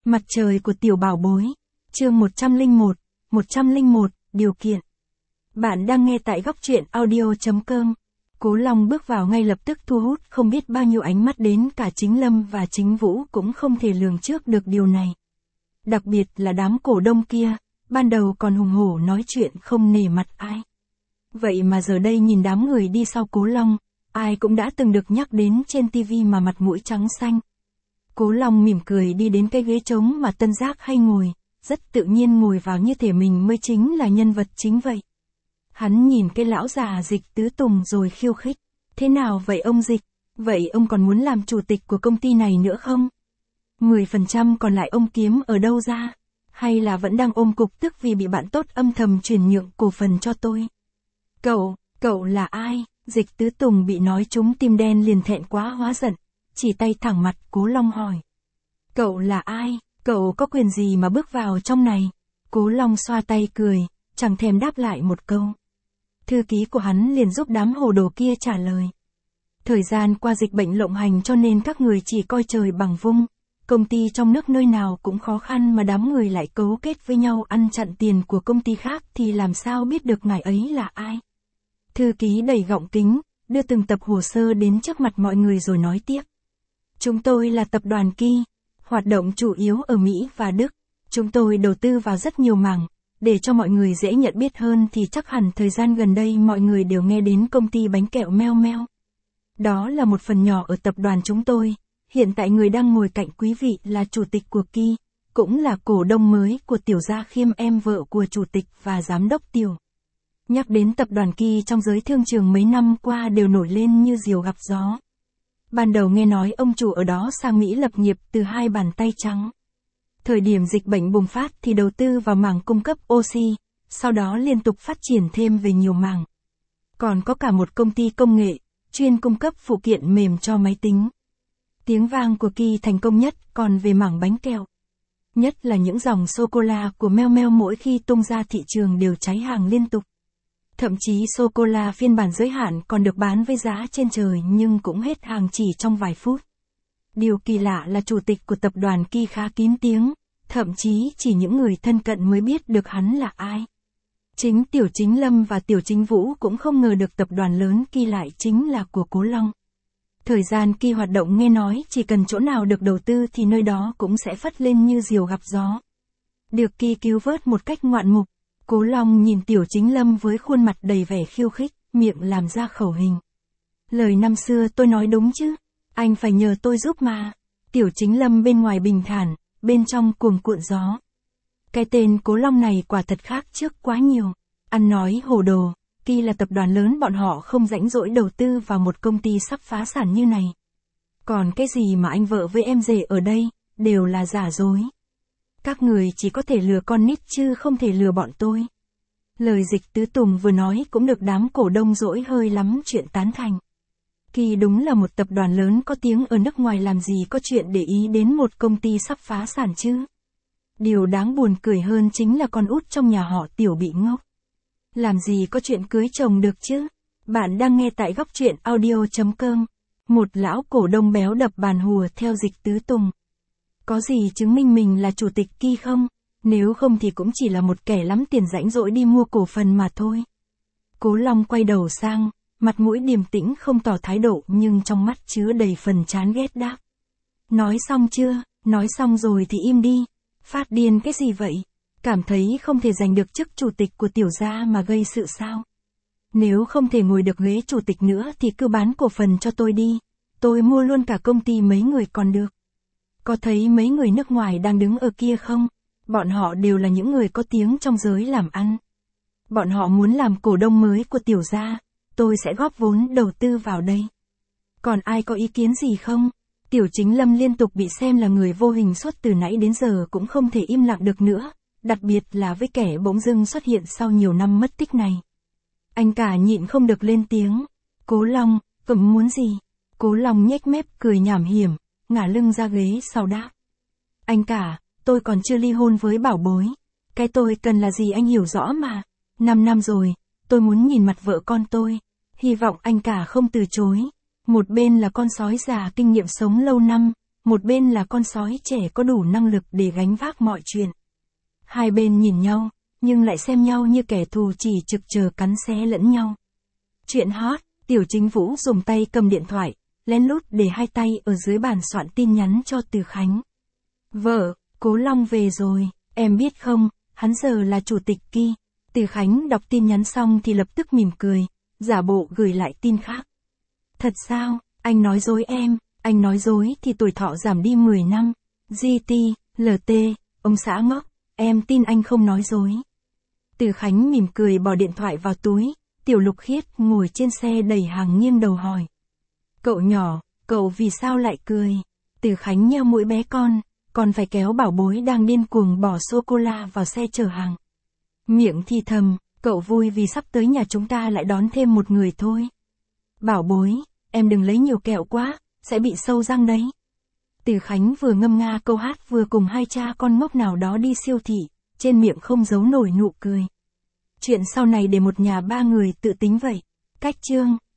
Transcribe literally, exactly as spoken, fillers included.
Mặt trời của tiểu bảo bối. Chương một trăm lẻ một, một trăm lẻ một, điều kiện. Bạn đang nghe tại góc truyện audio chấm com. Cố Long bước vào ngay lập tức thu hút không biết bao nhiêu ánh mắt, đến cả chính Lâm và chính Vũ cũng không thể lường trước được điều này. Đặc biệt là đám cổ đông kia, ban đầu còn hùng hổ nói chuyện không nể mặt ai. Vậy mà giờ đây nhìn đám người đi sau Cố Long, ai cũng đã từng được nhắc đến trên tivi mà mặt mũi trắng xanh. Cố Long mỉm cười đi đến cái ghế trống mà Tân Giác hay ngồi, rất tự nhiên ngồi vào như thể mình mới chính là nhân vật chính vậy. Hắn nhìn cái lão già Dịch Tứ Tùng rồi khiêu khích. Thế nào vậy ông Dịch? Vậy ông còn muốn làm chủ tịch của công ty này nữa không? mười phần trăm còn lại ông kiếm ở đâu ra? Hay là vẫn đang ôm cục tức vì bị bạn tốt âm thầm chuyển nhượng cổ phần cho tôi? Cậu, cậu là ai? Dịch Tứ Tùng bị nói trúng tim đen liền thẹn quá hóa giận, chỉ tay thẳng mặt Cố Long hỏi. Cậu là ai? Cậu có quyền gì mà bước vào trong này? Cố Long xoa tay cười, chẳng thèm đáp lại một câu. Thư ký của hắn liền giúp đám hồ đồ kia trả lời. Thời gian qua dịch bệnh lộng hành cho nên các người chỉ coi trời bằng vung. Công ty trong nước nơi nào cũng khó khăn mà đám người lại cấu kết với nhau ăn chặn tiền của công ty khác thì làm sao biết được ngài ấy là ai? Thư ký đẩy gọng kính, đưa từng tập hồ sơ đến trước mặt mọi người rồi nói tiếp. Chúng tôi là tập đoàn Ki, hoạt động chủ yếu ở Mỹ và Đức. Chúng tôi đầu tư vào rất nhiều mảng. Để cho mọi người dễ nhận biết hơn thì chắc hẳn thời gian gần đây mọi người đều nghe đến công ty bánh kẹo Meo Meo. Đó là một phần nhỏ ở tập đoàn chúng tôi. Hiện tại người đang ngồi cạnh quý vị là chủ tịch của Ki, cũng là cổ đông mới của Tiểu Gia Khiêm, em vợ của chủ tịch và giám đốc Tiểu. Nhắc đến tập đoàn Ki trong giới thương trường mấy năm qua đều nổi lên như diều gặp gió. Ban đầu nghe nói ông chủ ở đó sang Mỹ lập nghiệp từ hai bàn tay trắng. Thời điểm dịch bệnh bùng phát thì đầu tư vào mảng cung cấp oxy, sau đó liên tục phát triển thêm về nhiều mảng. Còn có cả một công ty công nghệ, chuyên cung cấp phụ kiện mềm cho máy tính. Tiếng vang của Ki thành công nhất, còn về mảng bánh kẹo. Nhất là những dòng sô-cô-la của Meo Meo mỗi khi tung ra thị trường đều cháy hàng liên tục. Thậm chí sô-cô-la phiên bản giới hạn còn được bán với giá trên trời nhưng cũng hết hàng chỉ trong vài phút. Điều kỳ lạ là chủ tịch của tập đoàn Ki khá kín tiếng, thậm chí chỉ những người thân cận mới biết được hắn là ai. Chính Tiểu Chính Lâm và Tiểu Chính Vũ cũng không ngờ được tập đoàn lớn Ki lại chính là của Cố Long. Thời gian Ki hoạt động nghe nói chỉ cần chỗ nào được đầu tư thì nơi đó cũng sẽ phất lên như diều gặp gió. Được Ki cứu vớt một cách ngoạn mục, Cố Long nhìn Tiểu Chính Lâm với khuôn mặt đầy vẻ khiêu khích, miệng làm ra khẩu hình. Lời năm xưa tôi nói đúng chứ? Anh phải nhờ tôi giúp mà. Tiểu Chính Lâm bên ngoài bình thản, bên trong cuồng cuộn gió. Cái tên Cố Long này quả thật khác trước quá nhiều. Ăn nói hồ đồ, Ki là tập đoàn lớn, bọn họ không rãnh rỗi đầu tư vào một công ty sắp phá sản như này. Còn cái gì mà anh vợ với em rể ở đây, đều là giả dối. Các người chỉ có thể lừa con nít chứ không thể lừa bọn tôi. Lời Dịch Tứ Tùng vừa nói cũng được đám cổ đông dỗi hơi lắm chuyện tán thành. Ki đúng là một tập đoàn lớn có tiếng ở nước ngoài, làm gì có chuyện để ý đến một công ty sắp phá sản chứ. Điều đáng buồn cười hơn chính là con út trong nhà họ Tiểu bị ngốc. Làm gì có chuyện cưới chồng được chứ. Bạn đang nghe tại góc truyện audio chấm com. Một lão cổ đông béo đập bàn hùa theo Dịch Tứ Tùng. Có gì chứng minh mình là chủ tịch Ki không? Nếu không thì cũng chỉ là một kẻ lắm tiền rãnh rỗi đi mua cổ phần mà thôi. Cố Long quay đầu sang, mặt mũi điềm tĩnh không tỏ thái độ nhưng trong mắt chứa đầy phần chán ghét đáp. Nói xong chưa? Nói xong rồi thì im đi. Phát điên cái gì vậy? Cảm thấy không thể giành được chức chủ tịch của Tiểu gia mà gây sự sao? Nếu không thể ngồi được ghế chủ tịch nữa thì cứ bán cổ phần cho tôi đi. Tôi mua luôn cả công ty mấy người còn được. Có thấy mấy người nước ngoài đang đứng ở kia không? Bọn họ đều là những người có tiếng trong giới làm ăn. Bọn họ muốn làm cổ đông mới của Tiểu gia. Tôi sẽ góp vốn đầu tư vào đây. Còn ai có ý kiến gì không? Tiểu Chính Lâm liên tục bị xem là người vô hình suốt từ nãy đến giờ cũng không thể im lặng được nữa, đặc biệt là với kẻ bỗng dưng xuất hiện sau nhiều năm mất tích này. Anh cả nhịn không được lên tiếng. Cố Long, cậu muốn gì? Cố Long nhếch mép cười nhảm hiểm, ngả lưng ra ghế sau đáp. Anh cả, tôi còn chưa ly hôn với bảo bối. Cái tôi cần là gì anh hiểu rõ mà. Năm năm rồi, tôi muốn nhìn mặt vợ con tôi. Hy vọng anh cả không từ chối. Một bên là con sói già kinh nghiệm sống lâu năm, một bên là con sói trẻ có đủ năng lực để gánh vác mọi chuyện. Hai bên nhìn nhau, nhưng lại xem nhau như kẻ thù chỉ trực chờ cắn xé lẫn nhau. Chuyện hot, Tiểu Chính Vũ dùng tay cầm điện thoại, lén lút để hai tay ở dưới bàn soạn tin nhắn cho Từ Khánh. Vợ, Cố Long về rồi, em biết không, hắn giờ là chủ tịch Ki. Từ Khánh đọc tin nhắn xong thì lập tức mỉm cười, giả bộ gửi lại tin khác. Thật sao, anh nói dối em, anh nói dối thì tuổi thọ giảm đi mười năm. giê tê, lờ tê, ông xã ngốc, em tin anh không nói dối. Từ Khánh mỉm cười bỏ điện thoại vào túi, Tiểu Lục Khiết ngồi trên xe đẩy hàng nghiêng đầu hỏi. Cậu nhỏ, cậu vì sao lại cười? Từ Khánh nheo mũi bé con, còn phải kéo bảo bối đang điên cuồng bỏ sô-cô-la vào xe chở hàng. Miệng thì thầm, cậu vui vì sắp tới nhà chúng ta lại đón thêm một người thôi. Bảo bối, em đừng lấy nhiều kẹo quá, sẽ bị sâu răng đấy. Từ Khánh vừa ngâm nga câu hát vừa cùng hai cha con ngốc nào đó đi siêu thị, trên miệng không giấu nổi nụ cười. Chuyện sau này để một nhà ba người tự tính vậy. Cách chương